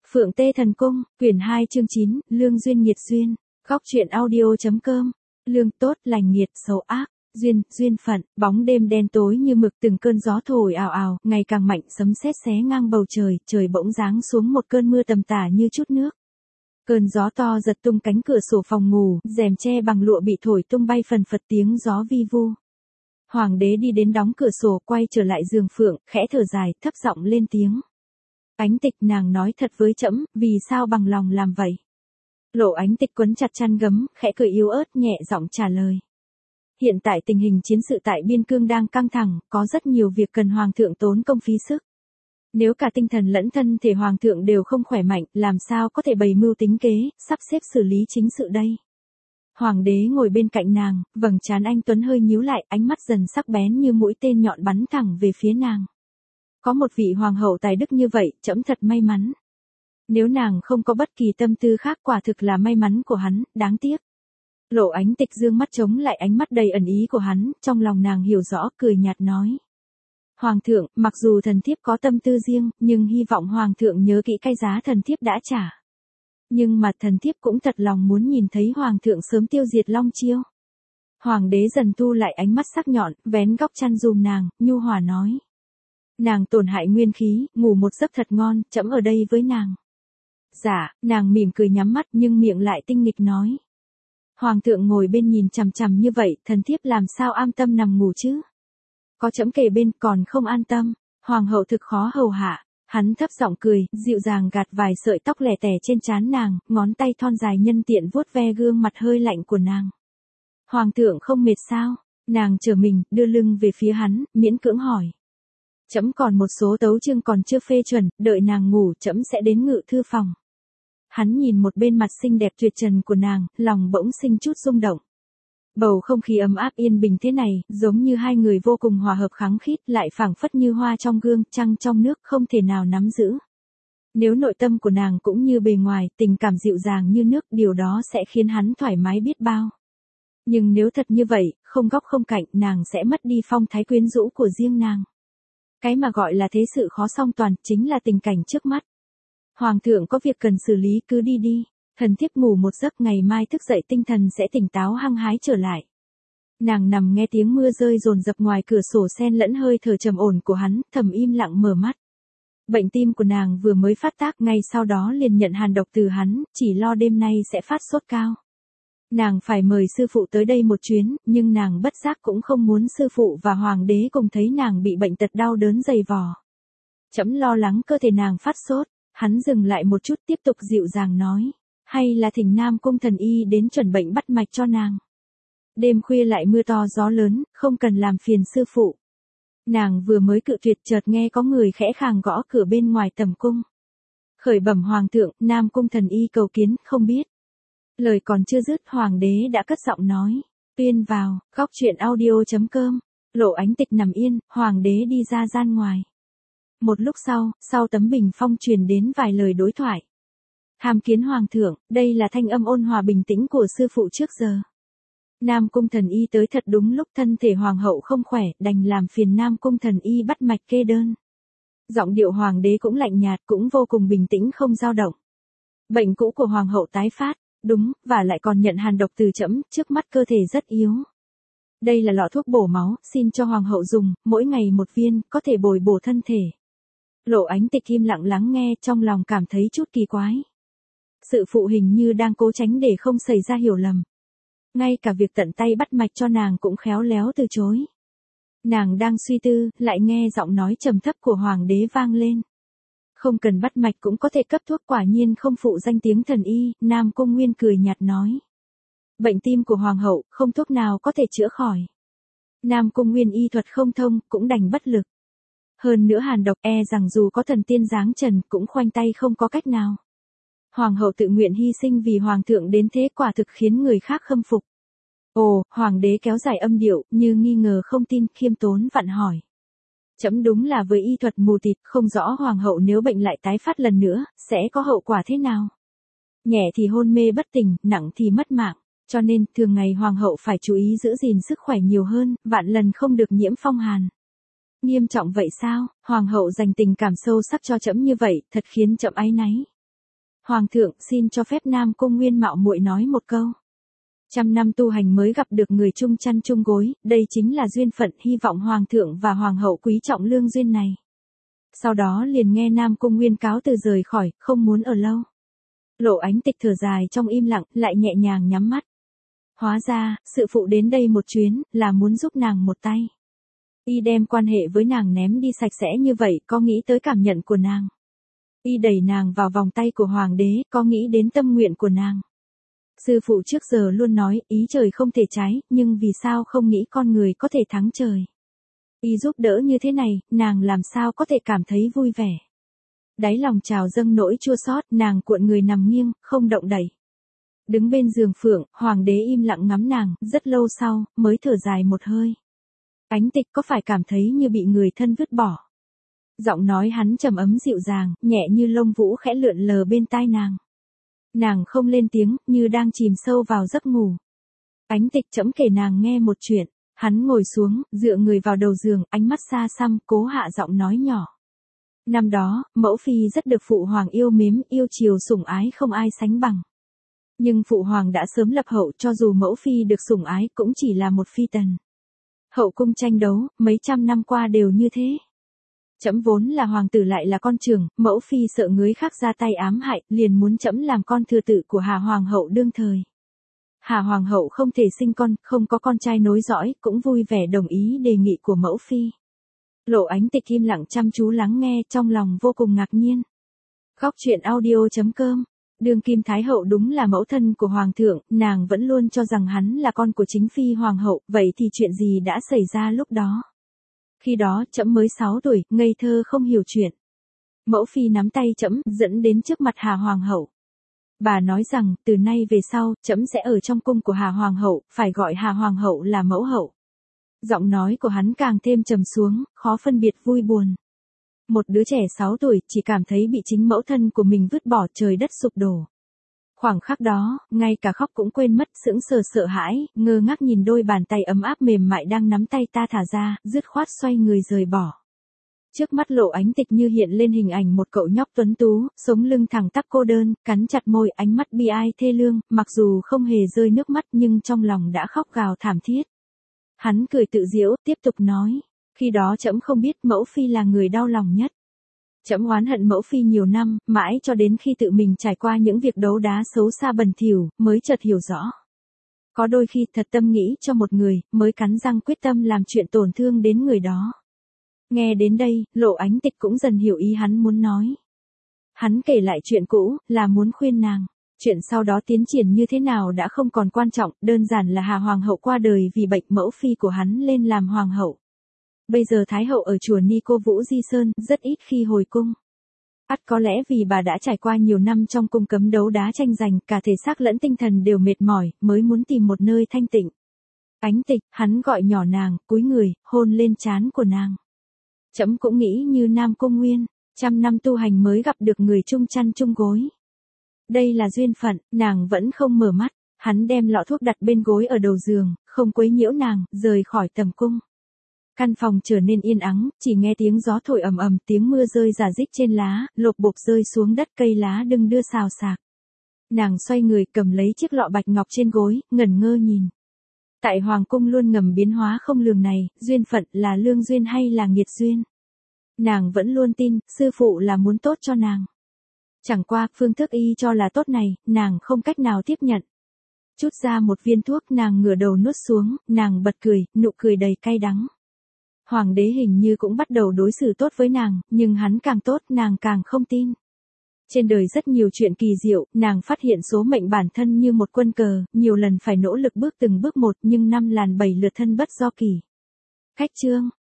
Phượng Tê Thần Cung, quyển 2 chương 9, Lương duyên nghiệt duyên, góc truyện audio.com, lương tốt, lành nghiệt, xấu ác, duyên, duyên phận, bóng đêm đen tối như mực từng cơn gió thổi ào ào, ngày càng mạnh sấm sét xé ngang bầu trời, trời bỗng giáng xuống một cơn mưa tầm tả như chút nước. Cơn gió to giật tung cánh cửa sổ phòng ngủ, rèm che bằng lụa bị thổi tung bay phần phật tiếng gió vi vu. Hoàng đế đi đến đóng cửa sổ quay trở lại giường Phượng, khẽ thở dài, thấp giọng lên tiếng. Ánh Tịch, nàng nói thật với trẫm, vì sao bằng lòng làm vậy? Lộ Ánh Tịch quấn chặt chăn gấm, khẽ cười yếu ớt nhẹ giọng trả lời. Hiện tại tình hình chiến sự tại biên cương đang căng thẳng, có rất nhiều việc cần hoàng thượng tốn công phí sức. Nếu cả tinh thần lẫn thân thể hoàng thượng đều không khỏe mạnh, làm sao có thể bày mưu tính kế, sắp xếp xử lý chính sự đây? Hoàng đế ngồi bên cạnh nàng, vầng trán anh tuấn hơi nhíu lại, ánh mắt dần sắc bén như mũi tên nhọn bắn thẳng về phía nàng. Có một vị hoàng hậu tài đức như vậy, trẫm thật may mắn. Nếu nàng không có bất kỳ tâm tư khác, quả thực là may mắn của hắn, đáng tiếc. Lộ Ánh Tịch dương mắt chống lại ánh mắt đầy ẩn ý của hắn, trong lòng nàng hiểu rõ, cười nhạt nói. Hoàng thượng, mặc dù thần thiếp có tâm tư riêng, nhưng hy vọng hoàng thượng nhớ kỹ cái giá thần thiếp đã trả. Nhưng mà thần thiếp cũng thật lòng muốn nhìn thấy hoàng thượng sớm tiêu diệt Long Chiêu. Hoàng đế dần thu lại ánh mắt sắc nhọn, vén góc chăn dùm nàng, nhu hòa nói. Nàng tổn hại nguyên khí, ngủ một giấc thật ngon, trẫm ở đây với nàng. Dạ, nàng mỉm cười nhắm mắt nhưng miệng lại tinh nghịch nói. Hoàng thượng ngồi bên nhìn chằm chằm như vậy, thần thiếp làm sao an tâm nằm ngủ chứ? Có trẫm kề bên còn không an tâm, hoàng hậu thực khó hầu hạ. Hắn thấp giọng cười, dịu dàng gạt vài sợi tóc lẻ tẻ trên trán nàng, ngón tay thon dài nhân tiện vuốt ve gương mặt hơi lạnh của nàng. Hoàng thượng không mệt sao? Nàng trở mình, đưa lưng về phía hắn, miễn cưỡng hỏi. Trẫm còn một số tấu chương còn chưa phê chuẩn, đợi nàng ngủ trẫm sẽ đến ngự thư phòng. Hắn nhìn một bên mặt xinh đẹp tuyệt trần của nàng, lòng bỗng sinh chút rung động. Bầu không khí ấm áp yên bình thế này, giống như hai người vô cùng hòa hợp khắng khít, lại phảng phất như hoa trong gương, trăng trong nước, không thể nào nắm giữ. Nếu nội tâm của nàng cũng như bề ngoài, tình cảm dịu dàng như nước, điều đó sẽ khiến hắn thoải mái biết bao. Nhưng nếu thật như vậy, không góc không cạnh, nàng sẽ mất đi phong thái quyến rũ của riêng nàng. Cái mà gọi là thế sự khó song toàn, chính là tình cảnh trước mắt. Hoàng thượng có việc cần xử lý, cứ đi đi. Thần thiếp ngủ một giấc, ngày mai thức dậy tinh thần sẽ tỉnh táo hăng hái trở lại. Nàng nằm nghe tiếng mưa rơi dồn dập ngoài cửa sổ xen lẫn hơi thở trầm ổn của hắn, thầm im lặng mở mắt. Bệnh tim của nàng vừa mới phát tác, ngay sau đó liền nhận hàn độc từ hắn, chỉ lo đêm nay sẽ phát sốt cao. Nàng phải mời sư phụ tới đây một chuyến, nhưng nàng bất giác cũng không muốn sư phụ và hoàng đế cùng thấy nàng bị bệnh tật đau đớn dày vò. Trẫm lo lắng cơ thể nàng phát sốt, hắn dừng lại một chút tiếp tục dịu dàng nói. Hay là thỉnh Nam Cung thần y đến chuẩn bệnh bắt mạch cho nàng. Đêm khuya lại mưa to gió lớn, không cần làm phiền sư phụ. Nàng vừa mới cự tuyệt chợt nghe có người khẽ khàng gõ cửa bên ngoài tầm cung. Khởi bẩm hoàng thượng, Nam Cung thần y cầu kiến, không biết. Lời còn chưa dứt, hoàng đế đã cất giọng nói. Tuyên vào, góc truyện audio.com. Lộ Ánh Tịch nằm yên, hoàng đế đi ra gian ngoài. Một lúc sau tấm bình phong truyền đến vài lời đối thoại. Tham kiến hoàng thượng, đây là thanh âm ôn hòa bình tĩnh của sư phụ trước giờ. Nam Cung thần y tới thật đúng lúc, thân thể hoàng hậu không khỏe, đành làm phiền Nam Cung thần y bắt mạch kê đơn. Giọng điệu hoàng đế cũng lạnh nhạt, cũng vô cùng bình tĩnh không dao động. Bệnh cũ của hoàng hậu tái phát, đúng, và lại còn nhận hàn độc từ trẫm, trước mắt cơ thể rất yếu. Đây là lọ thuốc bổ máu, xin cho hoàng hậu dùng, mỗi ngày một viên, có thể bồi bổ thân thể. Lộ Ánh Tịch im lặng lắng nghe, trong lòng cảm thấy chút kỳ quái. Sự phụ hình như đang cố tránh để không xảy ra hiểu lầm. Ngay cả việc tận tay bắt mạch cho nàng cũng khéo léo từ chối. Nàng đang suy tư, lại nghe giọng nói trầm thấp của hoàng đế vang lên. Không cần bắt mạch cũng có thể cấp thuốc, quả nhiên không phụ danh tiếng thần y, Nam Cung Nguyên cười nhạt nói. Bệnh tim của hoàng hậu, không thuốc nào có thể chữa khỏi. Nam Cung Nguyên y thuật không thông, cũng đành bất lực. Hơn nữa hàn độc rằng dù có thần tiên giáng trần, cũng khoanh tay không có cách nào. Hoàng hậu tự nguyện hy sinh vì hoàng thượng đến thế, quả thực khiến người khác khâm phục. Ồ, hoàng đế kéo dài âm điệu, như nghi ngờ không tin, khiêm tốn vặn hỏi. Trẫm đúng là với y thuật mù tịt, không rõ hoàng hậu nếu bệnh lại tái phát lần nữa, sẽ có hậu quả thế nào. Nhẹ thì hôn mê bất tỉnh, nặng thì mất mạng, cho nên thường ngày hoàng hậu phải chú ý giữ gìn sức khỏe nhiều hơn, vạn lần không được nhiễm phong hàn. Nghiêm trọng vậy sao? Hoàng hậu dành tình cảm sâu sắc cho trẫm như vậy, thật khiến trẫm áy náy. Hoàng thượng xin cho phép Nam Cung Nguyên mạo muội nói một câu. 100 năm tu hành mới gặp được người chung chăn chung gối, đây chính là duyên phận, hy vọng Hoàng thượng và Hoàng hậu quý trọng lương duyên này. Sau đó liền nghe Nam Cung Nguyên cáo từ rời khỏi, không muốn ở lâu. Lộ Ánh Tịch thở dài trong im lặng, lại nhẹ nhàng nhắm mắt. Hóa ra, sự phụ đến đây một chuyến, là muốn giúp nàng một tay. Y đem quan hệ với nàng ném đi sạch sẽ như vậy, có nghĩ tới cảm nhận của nàng. Y đẩy nàng vào vòng tay của Hoàng đế, có nghĩ đến tâm nguyện của nàng. Sư phụ trước giờ luôn nói, ý trời không thể trái, nhưng vì sao không nghĩ con người có thể thắng trời. Y giúp đỡ như thế này, nàng làm sao có thể cảm thấy vui vẻ. Đáy lòng trào dâng nỗi chua xót, nàng cuộn người nằm nghiêng, không động đậy. Đứng bên giường phượng, Hoàng đế im lặng ngắm nàng, rất lâu sau, mới thở dài một hơi. Ánh Tịch có phải cảm thấy như bị người thân vứt bỏ? Giọng nói hắn trầm ấm dịu dàng, nhẹ như lông vũ khẽ lượn lờ bên tai nàng. Nàng không lên tiếng, như đang chìm sâu vào giấc ngủ. Ánh Tịch chậm kể nàng nghe một chuyện. Hắn ngồi xuống, dựa người vào đầu giường, ánh mắt xa xăm, cố hạ giọng nói nhỏ. Năm đó, mẫu phi rất được phụ hoàng yêu mến, yêu chiều sủng ái không ai sánh bằng. Nhưng phụ hoàng đã sớm lập hậu, cho dù mẫu phi được sủng ái cũng chỉ là một phi tần. Hậu cung tranh đấu, mấy trăm năm qua đều như thế. Trẫm vốn là hoàng tử lại là con trưởng, mẫu phi sợ người khác ra tay ám hại, liền muốn trẫm làm con thừa tự của Hà hoàng hậu đương thời. Hà hoàng hậu không thể sinh con, không có con trai nối dõi, cũng vui vẻ đồng ý đề nghị của mẫu phi. Lộ Ánh Tịch im lặng chăm chú lắng nghe, trong lòng vô cùng ngạc nhiên. Góc truyện audio.com. Đương kim thái hậu đúng là mẫu thân của hoàng thượng, nàng vẫn luôn cho rằng hắn là con của chính phi hoàng hậu, vậy thì chuyện gì đã xảy ra lúc đó? Khi đó trẫm mới 6 tuổi, ngây thơ không hiểu chuyện. Mẫu phi nắm tay trẫm, dẫn đến trước mặt Hà hoàng hậu. Bà nói rằng, từ nay về sau, trẫm sẽ ở trong cung của Hà hoàng hậu, phải gọi Hà hoàng hậu là mẫu hậu. Giọng nói của hắn càng thêm trầm xuống, khó phân biệt vui buồn. Một đứa trẻ 6 tuổi, chỉ cảm thấy bị chính mẫu thân của mình vứt bỏ, trời đất sụp đổ. Khoảng khắc đó, ngay cả khóc cũng quên mất, sững sờ sợ hãi, ngơ ngác nhìn đôi bàn tay ấm áp mềm mại đang nắm tay ta thả ra, dứt khoát xoay người rời bỏ. Trước mắt Lộ Ánh Tịch như hiện lên hình ảnh một cậu nhóc tuấn tú, sống lưng thẳng tắp cô đơn, cắn chặt môi, ánh mắt bi ai thê lương, mặc dù không hề rơi nước mắt nhưng trong lòng đã khóc gào thảm thiết. Hắn cười tự giễu, tiếp tục nói, khi đó trẫm không biết mẫu phi là người đau lòng nhất. Trẫm oán hận mẫu phi nhiều năm, mãi cho đến khi tự mình trải qua những việc đấu đá xấu xa bẩn thỉu, mới chợt hiểu rõ. Có đôi khi thật tâm nghĩ cho một người, mới cắn răng quyết tâm làm chuyện tổn thương đến người đó. Nghe đến đây, Lộ Ánh Tịch cũng dần hiểu ý hắn muốn nói. Hắn kể lại chuyện cũ, là muốn khuyên nàng. Chuyện sau đó tiến triển như thế nào đã không còn quan trọng, đơn giản là Hà hoàng hậu qua đời vì bệnh, mẫu phi của hắn lên làm hoàng hậu. Bây giờ thái hậu ở chùa Ni Cô Vũ Di Sơn, rất ít khi hồi cung. Ắt có lẽ vì bà đã trải qua nhiều năm trong cung cấm đấu đá tranh giành, cả thể xác lẫn tinh thần đều mệt mỏi, mới muốn tìm một nơi thanh tịnh. Ánh Tịch, hắn gọi nhỏ nàng, cúi người, hôn lên trán của nàng. Trẫm cũng nghĩ như Nam Cung Nguyên, 100 năm tu hành mới gặp được người chung chăn chung gối. Đây là duyên phận, nàng vẫn không mở mắt, hắn đem lọ thuốc đặt bên gối ở đầu giường, không quấy nhiễu nàng, rời khỏi tầm cung. Căn phòng trở nên yên ắng, chỉ nghe tiếng gió thổi ầm ầm, tiếng mưa rơi rả rích trên lá, lộp bộp rơi xuống đất, cây lá đung đưa xào xạc. Nàng xoay người cầm lấy chiếc lọ bạch ngọc trên gối, ngẩn ngơ nhìn. Tại hoàng cung luôn ngầm biến hóa không lường này, duyên phận là lương duyên hay là nghiệt duyên. Nàng vẫn luôn tin, sư phụ là muốn tốt cho nàng. Chẳng qua, phương thức y cho là tốt này, nàng không cách nào tiếp nhận. Chút ra một viên thuốc, nàng ngửa đầu nuốt xuống, nàng bật cười, nụ cười đầy cay đắng. Hoàng đế hình như cũng bắt đầu đối xử tốt với nàng, nhưng hắn càng tốt, nàng càng không tin. Trên đời rất nhiều chuyện kỳ diệu, nàng phát hiện số mệnh bản thân như một quân cờ, nhiều lần phải nỗ lực bước từng bước một, nhưng 5 làn 7 lượt thân bất do kỳ. Khách chương